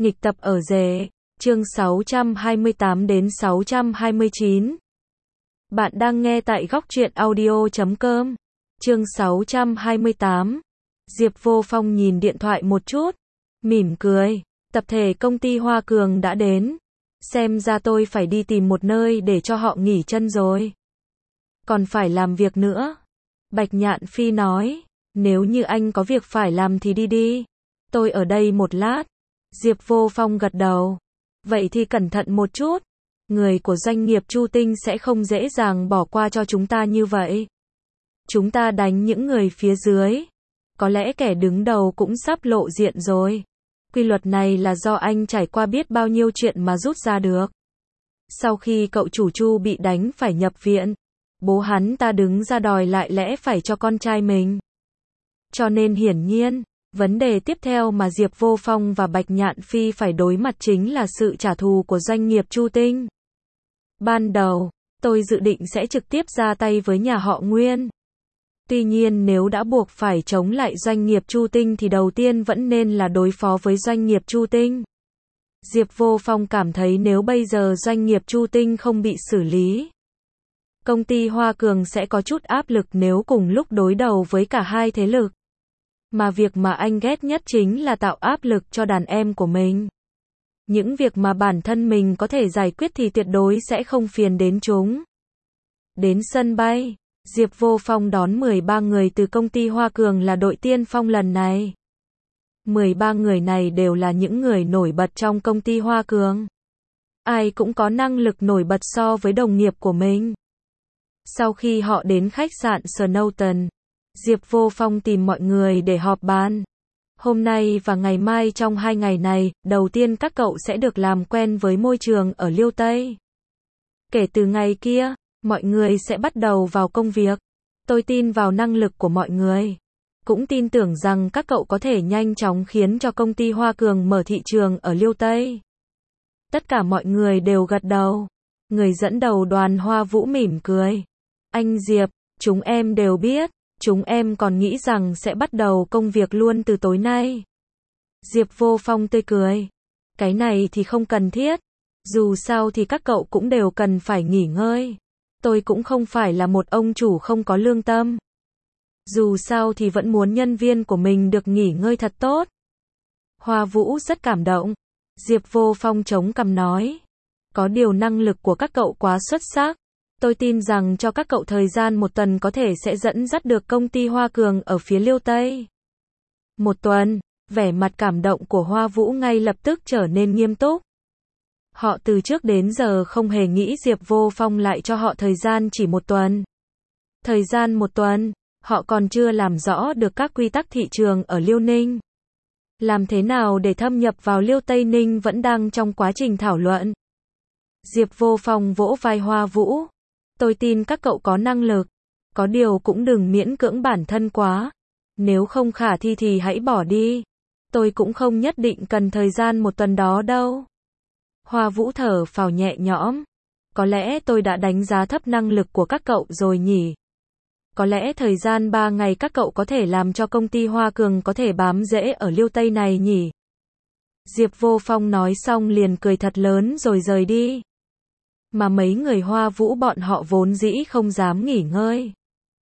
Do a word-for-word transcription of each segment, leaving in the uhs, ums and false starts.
Nghịch tập ở rể, chương sáu trăm hai mươi tám đến sáu trăm hai mươi chín. Bạn đang nghe tại góc truyện audio chấm com. Chương sáu trăm hai mươi tám. Diệp Vô Phong nhìn điện thoại một chút, mỉm cười. Tập thể công ty Hoa Cường đã đến. Xem ra tôi phải đi tìm một nơi để cho họ nghỉ chân rồi. Còn phải làm việc nữa. Bạch Nhạn Phi nói, nếu như anh có việc phải làm thì đi đi. Tôi ở đây một lát. Diệp Vô Phong gật đầu. Vậy thì cẩn thận một chút. Người của doanh nghiệp Chu Tinh sẽ không dễ dàng bỏ qua cho chúng ta như vậy. Chúng ta đánh những người phía dưới. Có lẽ kẻ đứng đầu cũng sắp lộ diện rồi. Quy luật này là do anh trải qua biết bao nhiêu chuyện mà rút ra được. Sau khi cậu chủ Chu bị đánh phải nhập viện, bố hắn ta đứng ra đòi lại lẽ phải cho con trai mình. Cho nên hiển nhiên, vấn đề tiếp theo mà Diệp Vô Phong và Bạch Nhạn Phi phải đối mặt chính là sự trả thù của doanh nghiệp Chu Tinh. Ban đầu, tôi dự định sẽ trực tiếp ra tay với nhà họ Nguyên. Tuy nhiên nếu đã buộc phải chống lại doanh nghiệp Chu Tinh thì đầu tiên vẫn nên là đối phó với doanh nghiệp Chu Tinh. Diệp Vô Phong cảm thấy nếu bây giờ doanh nghiệp Chu Tinh không bị xử lý, công ty Hoa Cường sẽ có chút áp lực nếu cùng lúc đối đầu với cả hai thế lực. Mà việc mà anh ghét nhất chính là tạo áp lực cho đàn em của mình. Những việc mà bản thân mình có thể giải quyết thì tuyệt đối sẽ không phiền đến chúng. Đến sân bay, Diệp Vô Phong đón mười ba người từ công ty Hoa Cường là đội tiên phong lần này. mười ba người này đều là những người nổi bật trong công ty Hoa Cường. Ai cũng có năng lực nổi bật so với đồng nghiệp của mình. Sau khi họ đến khách sạn Snowton, Diệp Vô Phong tìm mọi người để họp bàn. Hôm nay và ngày mai trong hai ngày này, đầu tiên các cậu sẽ được làm quen với môi trường ở Liêu Tây. Kể từ ngày kia, mọi người sẽ bắt đầu vào công việc. Tôi tin vào năng lực của mọi người. Cũng tin tưởng rằng các cậu có thể nhanh chóng khiến cho công ty Hoa Cường mở thị trường ở Liêu Tây. Tất cả mọi người đều gật đầu. Người dẫn đầu đoàn Hoa Vũ mỉm cười. Anh Diệp, chúng em đều biết. Chúng em còn nghĩ rằng sẽ bắt đầu công việc luôn từ tối nay. Diệp Vô Phong tươi cười. Cái này thì không cần thiết. Dù sao thì các cậu cũng đều cần phải nghỉ ngơi. Tôi cũng không phải là một ông chủ không có lương tâm. Dù sao thì vẫn muốn nhân viên của mình được nghỉ ngơi thật tốt. Hoa Vũ rất cảm động. Diệp Vô Phong chống cằm nói. Có điều năng lực của các cậu quá xuất sắc. Tôi tin rằng cho các cậu thời gian một tuần có thể sẽ dẫn dắt được công ty Hoa Cường ở phía Liêu Tây. Một tuần, vẻ mặt cảm động của Hoa Vũ ngay lập tức trở nên nghiêm túc. Họ từ trước đến giờ không hề nghĩ Diệp Vô Phong lại cho họ thời gian chỉ một tuần. Thời gian một tuần, họ còn chưa làm rõ được các quy tắc thị trường ở Liêu Ninh. Làm thế nào để thâm nhập vào Liêu Tây Ninh vẫn đang trong quá trình thảo luận. Diệp Vô Phong vỗ vai Hoa Vũ. Tôi tin các cậu có năng lực. Có điều cũng đừng miễn cưỡng bản thân quá. Nếu không khả thi thì hãy bỏ đi. Tôi cũng không nhất định cần thời gian một tuần đó đâu. Hoa Vũ thở phào nhẹ nhõm. Có lẽ tôi đã đánh giá thấp năng lực của các cậu rồi nhỉ. Có lẽ thời gian ba ngày các cậu có thể làm cho công ty Hoa Cường có thể bám rễ ở Liêu Tây này nhỉ. Diệp Vô Phong nói xong liền cười thật lớn rồi rời đi. Mà mấy người Hoa Vũ bọn họ vốn dĩ không dám nghỉ ngơi.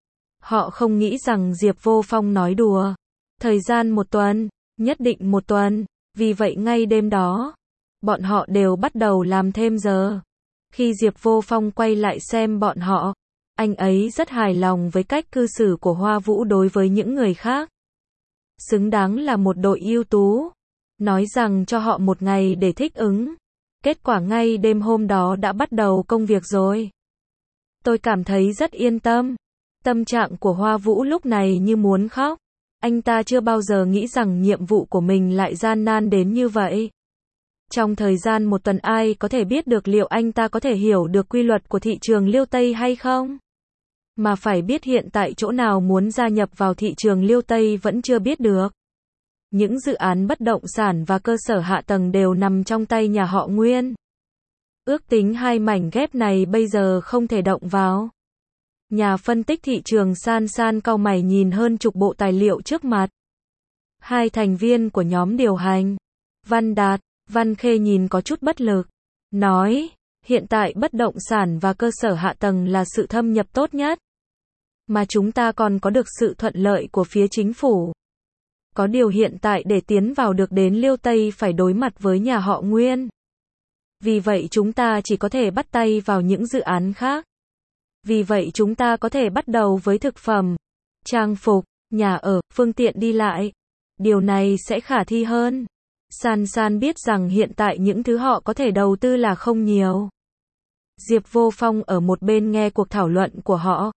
Họ không nghĩ rằng Diệp Vô Phong nói đùa. Thời gian một tuần, nhất định một tuần, vì vậy ngay đêm đó, bọn họ đều bắt đầu làm thêm giờ. Khi Diệp Vô Phong quay lại xem bọn họ, anh ấy rất hài lòng với cách cư xử của Hoa Vũ đối với những người khác. Xứng đáng là một đội ưu tú. Nói rằng cho họ một ngày để thích ứng. Kết quả ngay đêm hôm đó đã bắt đầu công việc rồi. Tôi cảm thấy rất yên tâm. Tâm trạng của Hoa Vũ lúc này như muốn khóc. Anh ta chưa bao giờ nghĩ rằng nhiệm vụ của mình lại gian nan đến như vậy. Trong thời gian một tuần ai có thể biết được liệu anh ta có thể hiểu được quy luật của thị trường Liêu Tây hay không? Mà phải biết hiện tại chỗ nào muốn gia nhập vào thị trường Liêu Tây vẫn chưa biết được. Những dự án bất động sản và cơ sở hạ tầng đều nằm trong tay nhà họ Nguyên. Ước tính hai mảnh ghép này bây giờ không thể động vào. Nhà phân tích thị trường San San cau mày nhìn hơn chục bộ tài liệu trước mặt. Hai thành viên của nhóm điều hành, Văn Đạt, Văn Khê nhìn có chút bất lực. Nói, hiện tại bất động sản và cơ sở hạ tầng là sự thâm nhập tốt nhất. Mà chúng ta còn có được sự thuận lợi của phía chính phủ. Có điều hiện tại để tiến vào được đến Liêu Tây phải đối mặt với nhà họ Nguyên. Vì vậy chúng ta chỉ có thể bắt tay vào những dự án khác. Vì vậy chúng ta có thể bắt đầu với thực phẩm, trang phục, nhà ở, phương tiện đi lại. Điều này sẽ khả thi hơn. San San biết rằng hiện tại những thứ họ có thể đầu tư là không nhiều. Diệp Vô Phong ở một bên nghe cuộc thảo luận của họ.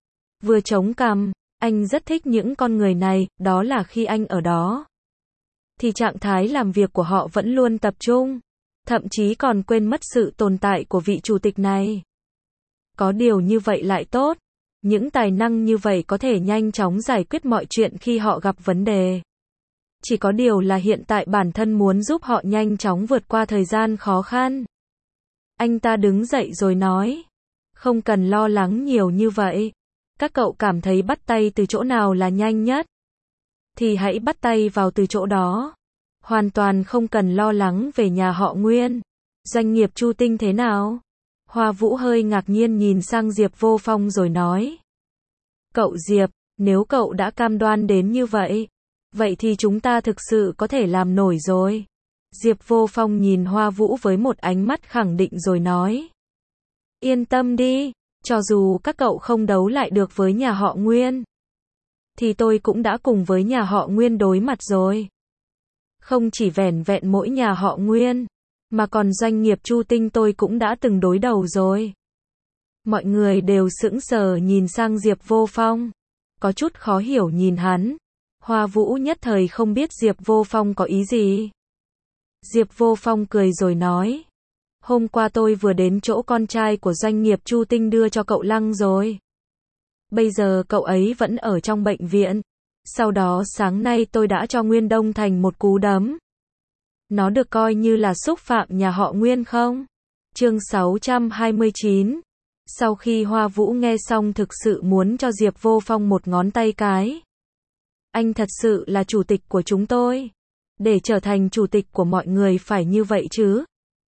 Vừa chống cằm, anh rất thích những con người này, đó là khi anh ở đó. Thì trạng thái làm việc của họ vẫn luôn tập trung. Thậm chí còn quên mất sự tồn tại của vị chủ tịch này. Có điều như vậy lại tốt. Những tài năng như vậy có thể nhanh chóng giải quyết mọi chuyện khi họ gặp vấn đề. Chỉ có điều là hiện tại bản thân muốn giúp họ nhanh chóng vượt qua thời gian khó khăn. Anh ta đứng dậy rồi nói. Không cần lo lắng nhiều như vậy. Các cậu cảm thấy bắt tay từ chỗ nào là nhanh nhất? Thì hãy bắt tay vào từ chỗ đó. Hoàn toàn không cần lo lắng về nhà họ Nguyên. Doanh nghiệp Chu Tinh thế nào? Hoa Vũ hơi ngạc nhiên nhìn sang Diệp Vô Phong rồi nói. Cậu Diệp, nếu cậu đã cam đoan đến như vậy, vậy thì chúng ta thực sự có thể làm nổi rồi. Diệp Vô Phong nhìn Hoa Vũ với một ánh mắt khẳng định rồi nói. Yên tâm đi, cho dù các cậu không đấu lại được với nhà họ Nguyên, thì tôi cũng đã cùng với nhà họ Nguyên đối mặt rồi. Không chỉ vẻn vẹn mỗi nhà họ Nguyên, mà còn doanh nghiệp Chu Tinh tôi cũng đã từng đối đầu rồi. Mọi người đều sững sờ nhìn sang Diệp Vô Phong. Có chút khó hiểu nhìn hắn. Hoa Vũ nhất thời không biết Diệp Vô Phong có ý gì. Diệp Vô Phong cười rồi nói. Hôm qua tôi vừa đến chỗ con trai của doanh nghiệp Chu Tinh đưa cho cậu Lăng rồi. Bây giờ cậu ấy vẫn ở trong bệnh viện. Sau đó sáng nay tôi đã cho Nguyên Đông Thành một cú đấm. Nó được coi như là xúc phạm nhà họ Nguyên không? Chương sáu trăm hai mươi chín. Sau khi Hoa Vũ nghe xong thực sự muốn cho Diệp Vô Phong một ngón tay cái. Anh thật sự là chủ tịch của chúng tôi. Để trở thành chủ tịch của mọi người phải như vậy chứ.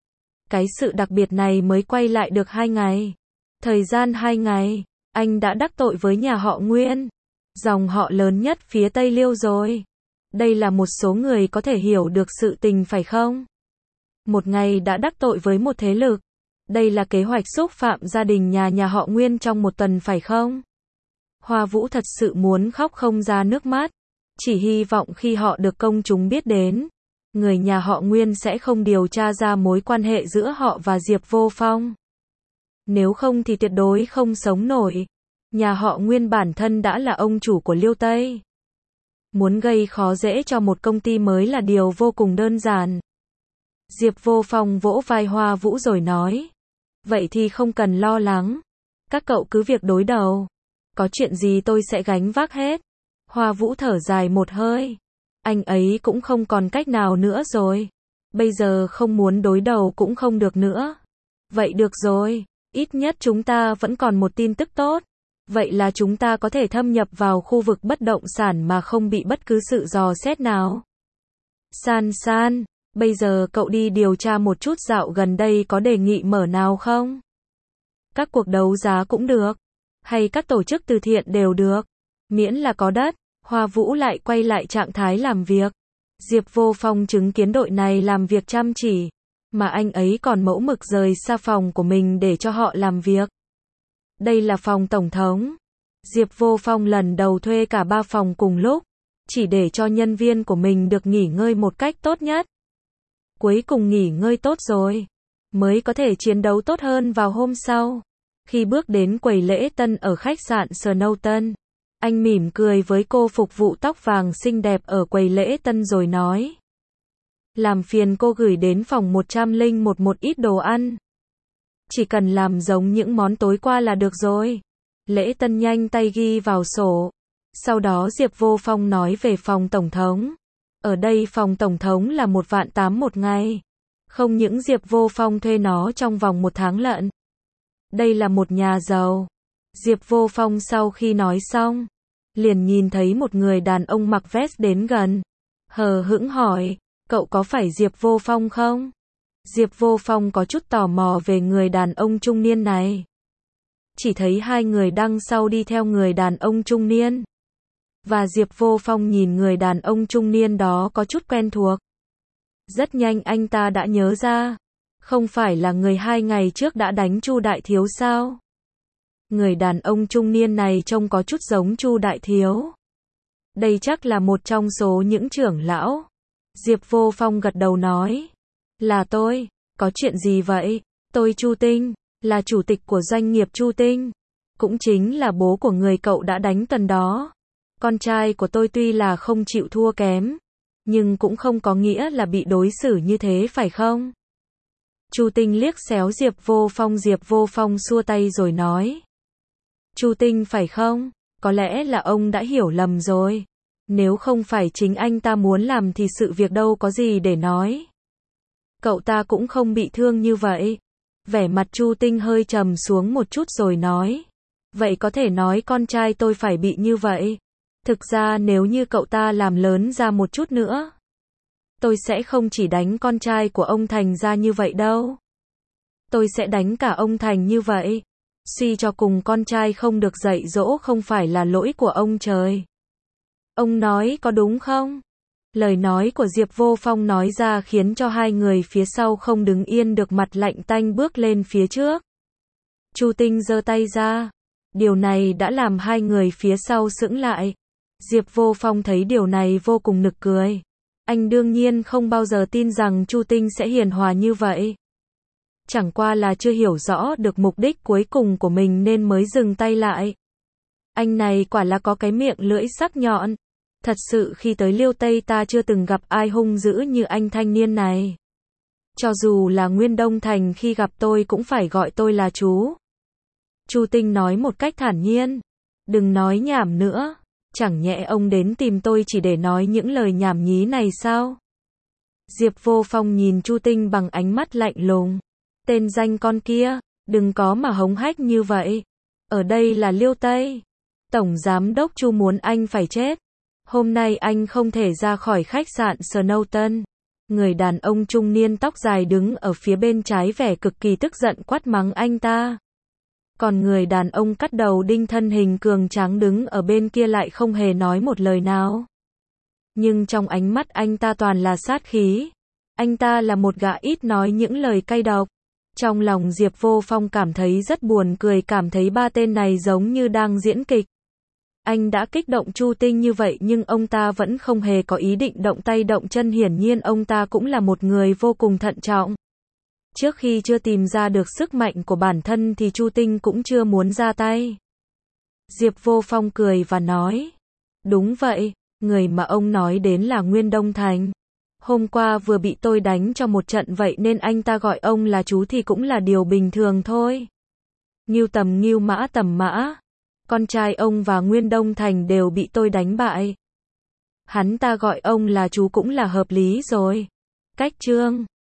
Cái sự đặc biệt này mới quay lại được hai ngày. Thời gian hai ngày, anh đã đắc tội với nhà họ Nguyên. Dòng họ lớn nhất phía Tây Liêu rồi. Đây là một số người có thể hiểu được sự tình phải không? Một ngày đã đắc tội với một thế lực. Đây là kế hoạch xúc phạm gia đình nhà nhà họ Nguyên trong một tuần phải không? Hoa Vũ thật sự muốn khóc không ra nước mắt. Chỉ hy vọng khi họ được công chúng biết đến, người nhà họ Nguyên sẽ không điều tra ra mối quan hệ giữa họ và Diệp Vô Phong. Nếu không thì tuyệt đối không sống nổi. Nhà họ Nguyên bản thân đã là ông chủ của Liêu Tây. Muốn gây khó dễ cho một công ty mới là điều vô cùng đơn giản. Diệp Vô Phong vỗ vai Hoa Vũ rồi nói. Vậy thì không cần lo lắng. Các cậu cứ việc đối đầu. Có chuyện gì tôi sẽ gánh vác hết. Hoa Vũ thở dài một hơi. Anh ấy cũng không còn cách nào nữa rồi. Bây giờ không muốn đối đầu cũng không được nữa. Vậy được rồi. Ít nhất chúng ta vẫn còn một tin tức tốt. Vậy là chúng ta có thể thâm nhập vào khu vực bất động sản mà không bị bất cứ sự dò xét nào. San San, bây giờ cậu đi điều tra một chút dạo gần đây có đề nghị mở nào không? Các cuộc đấu giá cũng được. Hay các tổ chức từ thiện đều được. Miễn là có đất. Hoa Vũ lại quay lại trạng thái làm việc. Diệp Vô Phong chứng kiến đội này làm việc chăm chỉ. Mà anh ấy còn mẫu mực rời xa phòng của mình để cho họ làm việc. Đây là phòng tổng thống. Diệp Vô Phong lần đầu thuê cả ba phòng cùng lúc. Chỉ để cho nhân viên của mình được nghỉ ngơi một cách tốt nhất. Cuối cùng nghỉ ngơi tốt rồi. Mới có thể chiến đấu tốt hơn vào hôm sau. Khi bước đến quầy lễ tân ở khách sạn Snowton. Anh mỉm cười với cô phục vụ tóc vàng xinh đẹp ở quầy lễ tân rồi nói. Làm phiền cô gửi đến phòng một trăm lẻ một một ít đồ ăn. Chỉ cần làm giống những món tối qua là được rồi. Lễ tân nhanh tay ghi vào sổ. Sau đó Diệp Vô Phong nói về phòng tổng thống. Ở đây phòng tổng thống là một vạn tám một ngày. Không những Diệp Vô Phong thuê nó trong vòng một tháng lận. Đây là một nhà giàu. Diệp Vô Phong sau khi nói xong, liền nhìn thấy một người đàn ông mặc vest đến gần. Hờ hững hỏi, cậu có phải Diệp Vô Phong không? Diệp Vô Phong có chút tò mò về người đàn ông trung niên này. Chỉ thấy hai người đằng sau đi theo người đàn ông trung niên. Và Diệp Vô Phong nhìn người đàn ông trung niên đó có chút quen thuộc. Rất nhanh anh ta đã nhớ ra. Không phải là người hai ngày trước đã đánh Chu Đại Thiếu sao? Người đàn ông trung niên này trông có chút giống Chu Đại Thiếu. Đây chắc là một trong số những trưởng lão. Diệp Vô Phong gật đầu nói. Là tôi, có chuyện gì vậy? Tôi Chu Tinh, là chủ tịch của doanh nghiệp Chu Tinh. Cũng chính là bố của người cậu đã đánh tuần đó. Con trai của tôi tuy là không chịu thua kém, nhưng cũng không có nghĩa là bị đối xử như thế phải không? Chu Tinh liếc xéo Diệp Vô Phong. Diệp Vô Phong xua tay rồi nói. Chu Tinh phải không? Có lẽ là ông đã hiểu lầm rồi. Nếu không phải chính anh ta muốn làm thì sự việc đâu có gì để nói. Cậu ta cũng không bị thương như vậy. Vẻ mặt Chu Tinh hơi trầm xuống một chút rồi nói. Vậy có thể nói con trai tôi phải bị như vậy. Thực ra nếu như cậu ta làm lớn ra một chút nữa, tôi sẽ không chỉ đánh con trai của ông Thành ra như vậy đâu. Tôi sẽ đánh cả ông Thành như vậy. Suy cho cùng con trai không được dạy dỗ không phải là lỗi của ông trời. Ông nói có đúng không? Lời nói của Diệp Vô Phong nói ra khiến cho hai người phía sau không đứng yên được, mặt lạnh tanh bước lên phía trước. Chu Tinh giơ tay ra. Điều này đã làm hai người phía sau sững lại. Diệp Vô Phong thấy điều này vô cùng nực cười. Anh đương nhiên không bao giờ tin rằng Chu Tinh sẽ hiền hòa như vậy. Chẳng qua là chưa hiểu rõ được mục đích cuối cùng của mình nên mới dừng tay lại. Anh này quả là có cái miệng lưỡi sắc nhọn. Thật sự khi tới Liêu Tây ta chưa từng gặp ai hung dữ như anh thanh niên này. Cho dù là Nguyên Đông Thành khi gặp tôi cũng phải gọi tôi là chú. Chu Tinh nói một cách thản nhiên. Đừng nói nhảm nữa. Chẳng nhẽ ông đến tìm tôi chỉ để nói những lời nhảm nhí này sao? Diệp Vô Phong nhìn Chu Tinh bằng ánh mắt lạnh lùng. Tên danh con kia, đừng có mà hống hách như vậy. Ở đây là Liêu Tây. Tổng giám đốc Chu muốn anh phải chết. Hôm nay anh không thể ra khỏi khách sạn Snowton. Người đàn ông trung niên tóc dài đứng ở phía bên trái vẻ cực kỳ tức giận quát mắng anh ta. Còn người đàn ông cắt đầu đinh thân hình cường tráng đứng ở bên kia lại không hề nói một lời nào. Nhưng trong ánh mắt anh ta toàn là sát khí. Anh ta là một gã ít nói những lời cay độc. Trong lòng Diệp Vô Phong cảm thấy rất buồn cười, cảm thấy ba tên này giống như đang diễn kịch. Anh đã kích động Chu Tinh như vậy nhưng ông ta vẫn không hề có ý định động tay động chân, hiển nhiên ông ta cũng là một người vô cùng thận trọng. Trước khi chưa tìm ra được sức mạnh của bản thân thì Chu Tinh cũng chưa muốn ra tay. Diệp Vô Phong cười và nói. Đúng vậy, người mà ông nói đến là Nguyên Đông Thành. Hôm qua vừa bị tôi đánh cho một trận vậy nên anh ta gọi ông là chú thì cũng là điều bình thường thôi. Ngưu tầm ngưu mã tầm mã. Con trai ông và Nguyên Đông Thành đều bị tôi đánh bại. Hắn ta gọi ông là chú cũng là hợp lý rồi. Cách chương